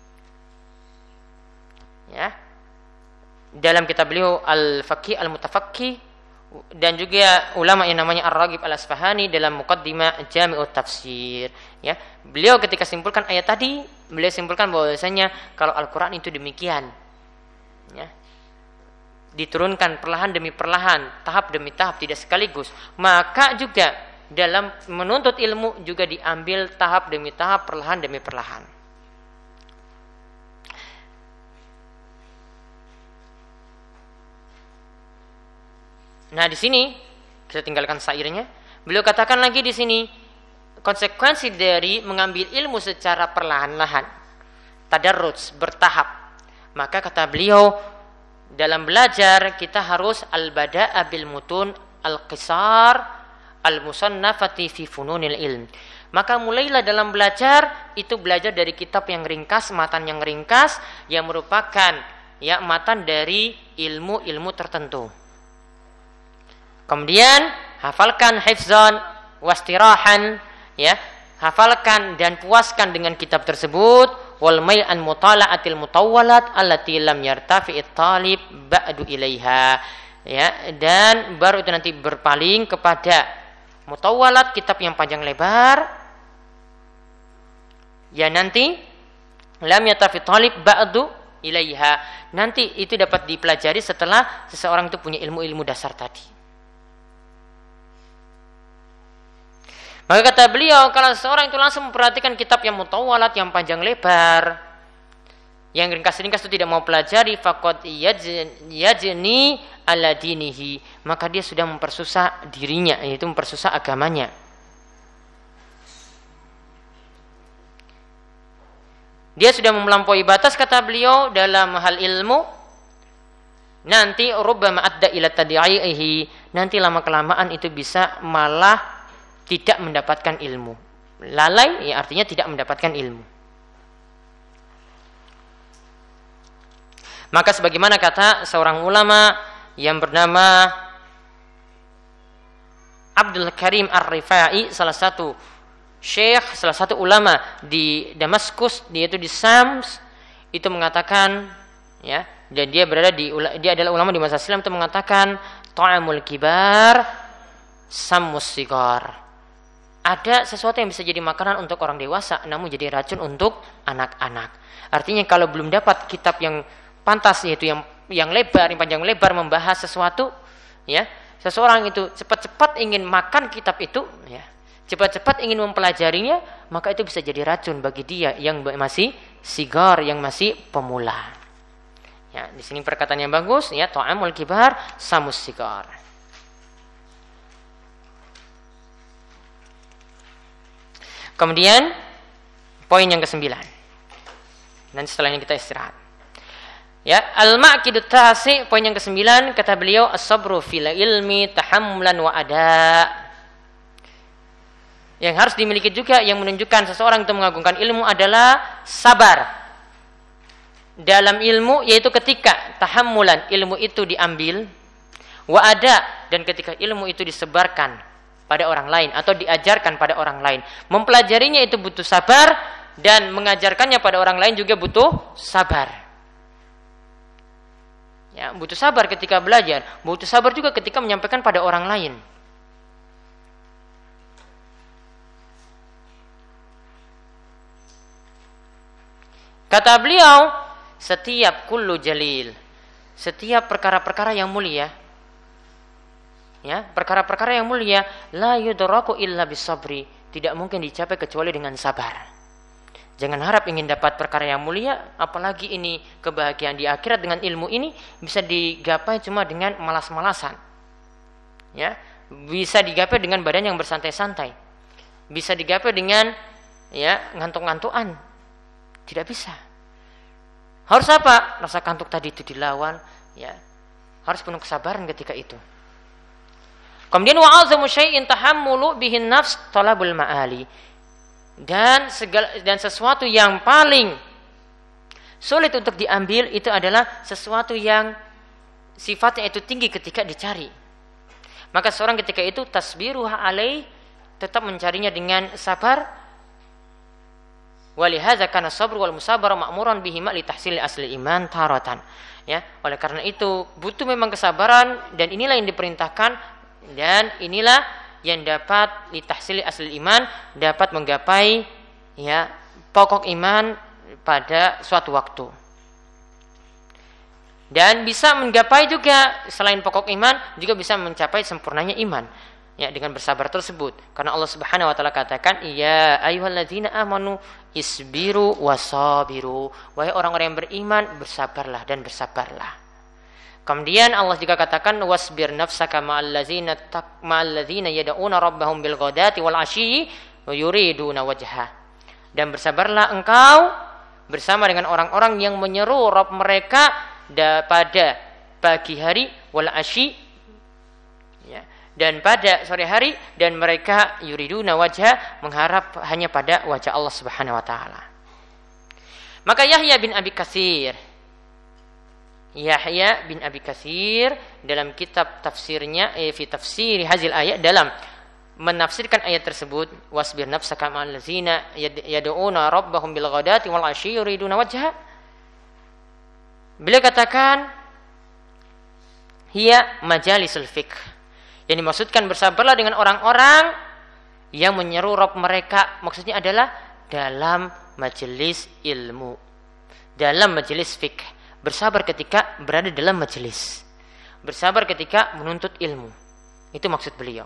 ya, dalam kitab beliau Al-Faqih Al-Mutafaqih, dan juga ulama yang namanya Ar-Raghib Al-Asfahani dalam Muqaddimah Jami'ut Tafsir, ya. Beliau ketika simpulkan ayat tadi, beliau simpulkan bahwasanya kalau Al-Qur'an itu demikian, ya, diturunkan perlahan demi perlahan, tahap demi tahap, tidak sekaligus. Maka juga dalam menuntut ilmu juga diambil tahap demi tahap, perlahan demi perlahan. Nah, di sini kita tinggalkan syairnya. Beliau katakan lagi di sini, konsekuensi dari mengambil ilmu secara perlahan-lahan, tadarruj, bertahap. Maka kata beliau, dalam belajar kita harus al-bada'a bil mutun al-qisar al-musannafati fi fununil ilm. Maka mulailah dalam belajar itu belajar dari kitab yang ringkas, matan yang ringkas, yang merupakan, ya, matan dari ilmu-ilmu tertentu. Kemudian hafalkan hifzan wastirahan, ya, hafalkan dan puaskan dengan kitab tersebut. Wal may an mutala'atil mutawwalat allati lam yartafi'it talib ba'du ilaiha, ya, dan baru itu nanti berpaling kepada mutawwalat, kitab yang panjang lebar, ya, nanti lam yartafi'it talib ba'du ilaiha, nanti itu dapat dipelajari setelah seseorang itu punya ilmu-ilmu dasar tadi. Maka kata beliau, kalau seorang itu langsung memperhatikan kitab yang mutawwalat, yang panjang lebar, yang ringkas-ringkas itu tidak mau pelajari, faqad yajni ala dinihi, maka dia sudah mempersusah dirinya, yaitu mempersusah agamanya. Dia sudah melampaui batas, kata beliau, dalam hal ilmu. Nanti rubbama adda ila tad'i'ihi, nanti lama-kelamaan itu bisa malah tidak mendapatkan ilmu. Lalai, ya, artinya tidak mendapatkan ilmu. Maka sebagaimana kata seorang ulama yang bernama Abdul Karim Ar-Rifai, salah satu syekh, salah satu ulama di Damaskus, yaitu di Syams, itu mengatakan, ya, dan dia adalah ulama di masa Islam, itu mengatakan ta'amul kibar sammus sigar. Ada sesuatu yang bisa jadi makanan untuk orang dewasa, namun jadi racun untuk anak-anak. Artinya kalau belum dapat kitab yang pantas, yaitu yang lebar, yang panjang lebar membahas sesuatu, ya, seseorang itu cepat-cepat ingin makan kitab itu, ya, cepat-cepat ingin mempelajarinya, maka itu bisa jadi racun bagi dia yang masih sigar, yang masih pemula. Ya, di sini perkataan yang bagus, ya, ta'amul kibar samus sigar. Kemudian poin yang ke-9. Dan setelahnya kita istirahat. Ya, al-ma'qidut tasi, poin yang ke-9, kata beliau, as-sabru fil ilmi tahammulan wa ada. Yang harus dimiliki juga yang menunjukkan seseorang itu mengagungkan ilmu adalah sabar dalam ilmu, yaitu ketika tahammulan, ilmu itu diambil, wa ada, dan ketika ilmu itu disebarkan pada orang lain atau diajarkan pada orang lain. Mempelajarinya itu butuh sabar, dan mengajarkannya pada orang lain juga butuh sabar. Ya, butuh sabar ketika belajar, butuh sabar juga ketika menyampaikan pada orang lain. Kata beliau, setiap kullu jalil, setiap perkara-perkara yang mulia, Ya, perkara-perkara yang mulia la yudraku illa bisabri, tidak mungkin dicapai kecuali dengan sabar. Jangan harap ingin dapat perkara yang mulia, apalagi ini kebahagiaan di akhirat dengan ilmu ini bisa digapai cuma dengan malas-malasan. Ya, bisa digapai dengan badan yang bersantai-santai. Bisa digapai dengan ya ngantuk-ngantukan. Tidak bisa. Harus apa? Rasa kantuk tadi itu dilawan, ya. Harus penuh kesabaran ketika itu. Kemudian wa'azamu syai'in tahammulu bihin nafs talabul ma'ali. Dan sesuatu yang paling sulit untuk diambil itu adalah sesuatu yang sifatnya itu tinggi ketika dicari. Maka seorang ketika itu tasbiruha alaih, tetap mencarinya dengan sabar. Walihadza kana sabru wal musabara ma'muran bihima li tahsil asli iman taratan. Ya, oleh karena itu butuh memang kesabaran, dan inilah yang diperintahkan. Dan inilah yang dapat litahsili asli iman, dapat menggapai ya pokok iman pada suatu waktu. Dan bisa menggapai juga selain pokok iman, juga bisa mencapai sempurnanya iman. Ya, dengan bersabar tersebut. Karena Allah Subhanahu wa taala katakan, "Ya ayyuhalladzina amanu isbiru wasabiru." Wahai orang-orang yang beriman, bersabarlah dan bersabarlah. Kemudian Allah juga katakan wasbir nafsaka ma'alladzina yad'una rabbahum bil ghadati wal 'ashyi wa yuriduna wajha. Dan bersabarlah engkau bersama dengan orang-orang yang menyeru Rabb mereka pada pagi hari wal 'ashyi, ya, dan pada sore hari, dan mereka yuriduna wajha, mengharap hanya pada wajah Allah Subhanahu wa taala. Maka Yahya bin Abi Katsir dalam kitab tafsirnya fi tafsir hazil ayat, dalam menafsirkan ayat tersebut, wasbir nafsaka ma'al ladzina yad'una rabbahum bil ghadati wal 'ashyi yuriduna wajha, beliau katakan hiya majalisul fiqh. Yang dimaksudkan bersabarlah dengan orang-orang yang menyeru Rabb mereka, maksudnya adalah dalam majelis ilmu, dalam majelis fiqh. Bersabar ketika berada dalam majelis. Bersabar ketika menuntut ilmu. Itu maksud beliau.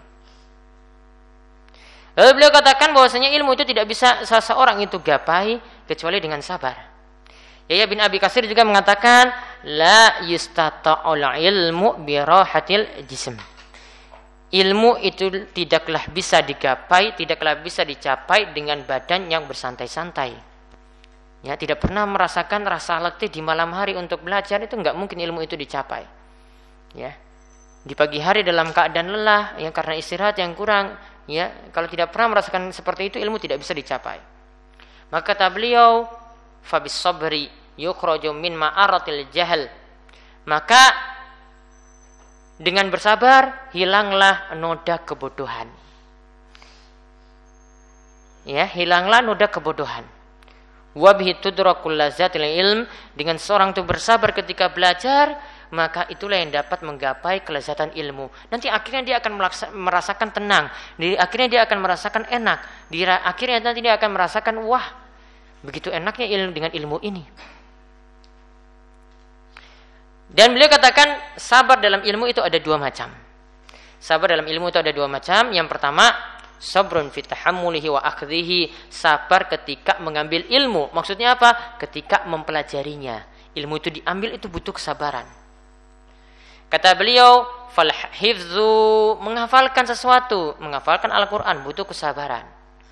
Lalu beliau katakan bahwasanya ilmu itu tidak bisa seseorang itu gapai kecuali dengan sabar. Yahya bin Abi Katsir juga mengatakan la yustata'ul ilmu bi rahatil jism. Ilmu itu tidaklah bisa digapai, tidaklah bisa dicapai dengan badan yang bersantai-santai. Ya, tidak pernah merasakan rasa letih di malam hari untuk belajar, itu enggak mungkin ilmu itu dicapai. Ya. Di pagi hari dalam keadaan lelah, ya, karena istirahat yang kurang, ya, kalau tidak pernah merasakan seperti itu, ilmu tidak bisa dicapai. Maka kata beliau, fabis sabri yukhraju min ma'aratil jahl. Maka dengan bersabar hilanglah noda kebodohan. Ya, hilanglah noda kebodohan. Wa bihi tudrakul lazzatil ilm, dengan seorang itu bersabar ketika belajar, maka itulah yang dapat menggapai kelezatan ilmu. Nanti akhirnya dia akan merasakan tenang, akhirnya dia akan merasakan enak, akhirnya nanti dia akan merasakan wah, begitu enaknya ilmu dengan ilmu ini. Dan beliau katakan sabar dalam ilmu itu ada dua macam. Sabar dalam ilmu itu ada dua macam. Yang pertama, sabrun fi tahammulihi wa akhdhihi, sabar ketika mengambil ilmu. Maksudnya apa? Ketika mempelajarinya. Ilmu itu diambil itu butuh kesabaran. Kata beliau, fal hifzu, menghafalkan sesuatu, menghafalkan Al-Qur'an butuh kesabaran.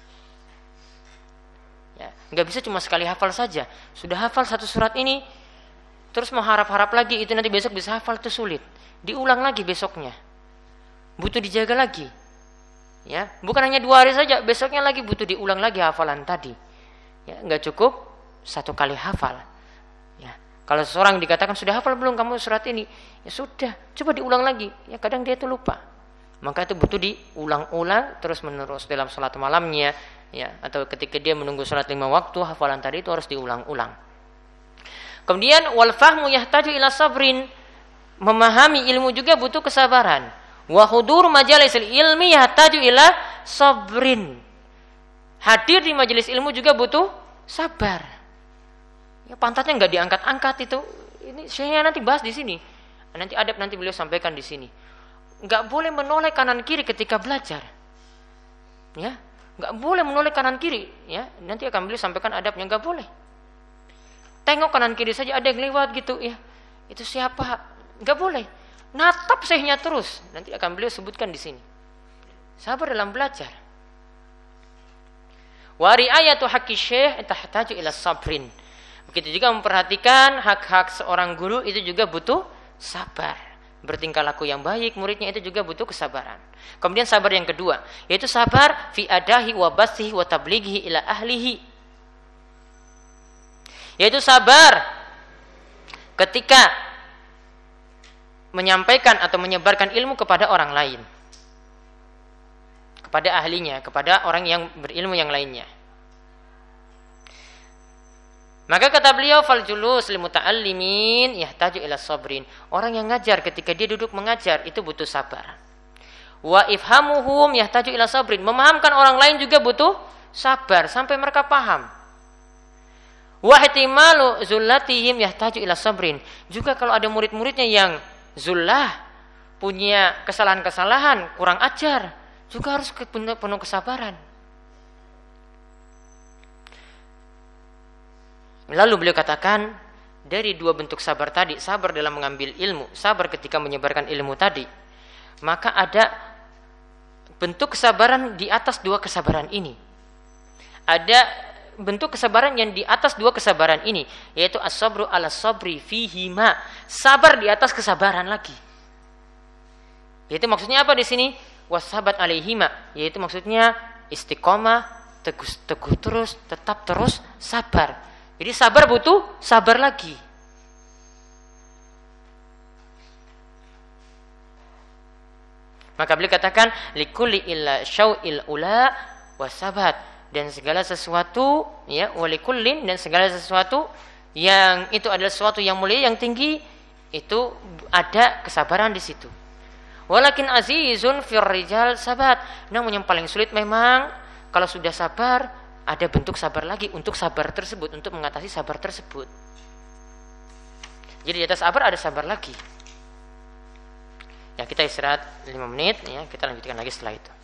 Ya, enggak bisa cuma sekali hafal saja. Sudah hafal satu surat ini, terus mau harap-harap lagi itu nanti besok bisa hafal, itu sulit. Diulang lagi besoknya. Butuh dijaga lagi. Ya, bukan hanya 2 hari saja, besoknya lagi butuh diulang lagi hafalan tadi. Ya, enggak cukup satu kali hafal. Ya, kalau seseorang dikatakan sudah hafal belum kamu surat ini? Ya sudah, coba diulang lagi. Ya kadang dia itu lupa. Maka itu butuh diulang-ulang terus menerus dalam salat malamnya, ya, atau ketika dia menunggu salat 5 waktu, hafalan tadi itu harus diulang-ulang. Kemudian wal fahmu yahtaju ila sabrin, memahami ilmu juga butuh kesabaran. Wa hudur majalisil ilmi yahtaju ila sabrin, hadir di majelis ilmu juga butuh sabar. Ya, pantatnya enggak diangkat-angkat itu. Ini saya nanti bahas di sini. Nanti adab nanti beliau sampaikan di sini. nggak boleh menoleh kanan kiri ketika belajar. Ya, nggak boleh menoleh kanan kiri. Ya, nanti akan beliau sampaikan adabnya, nggak boleh. Tengok kanan kiri saja ada yang lewat gitu ya. Itu siapa? Nggak boleh. Natap syekhnya terus. Nanti akan beliau sebutkan di sini. Sabar dalam belajar. Wa ri'ayatu haqqi syekh tahtaju ila sabrin. Begitu juga memperhatikan hak-hak seorang guru itu juga butuh sabar. Bertingkah laku yang baik muridnya itu juga butuh kesabaran. Kemudian sabar yang kedua, yaitu sabar fi adahi wa basihi wa tablighi ila ahlihi. Yaitu sabar ketika menyampaikan atau menyebarkan ilmu kepada orang lain, kepada ahlinya, kepada orang yang berilmu yang lainnya. Maka kata beliau, fal julus lil muta'allimin yahtaju ila sabrin. Orang yang ngajar ketika dia duduk mengajar itu butuh sabar. Wa ifhamuhum yahtaju ila sabrin. Memahamkan orang lain juga butuh sabar sampai mereka paham. Wa ihtimalu zullatihim yahtaju ila sabrin. Juga kalau ada murid-muridnya yang zullah, punya kesalahan-kesalahan, kurang ajar, juga harus penuh kesabaran. Lalu beliau katakan, dari dua bentuk sabar tadi, sabar dalam mengambil ilmu, sabar ketika menyebarkan ilmu tadi, maka ada bentuk kesabaran di atas dua kesabaran ini. Ada bentuk kesabaran yang di atas dua kesabaran ini, yaitu as-sabru ala sabri fihima, sabar di atas kesabaran lagi. Yaitu maksudnya apa di sini? Wasabat alaihima, yaitu maksudnya istiqomah, teguh terus, tetap terus sabar. Jadi sabar butuh sabar lagi. Maka beliau katakan likulli illa syau'il ula wasabat, dan segala sesuatu ya walikullin, dan segala sesuatu yang itu adalah sesuatu yang mulia yang tinggi itu ada kesabaran di situ. Walakin azizun fir rijal sabat, namun yang paling sulit memang kalau sudah sabar ada bentuk sabar lagi untuk sabar tersebut, untuk mengatasi sabar tersebut. Jadi di atas sabar ada sabar lagi. Ya, kita istirahat 5 menit ya, kita lanjutkan lagi setelah itu.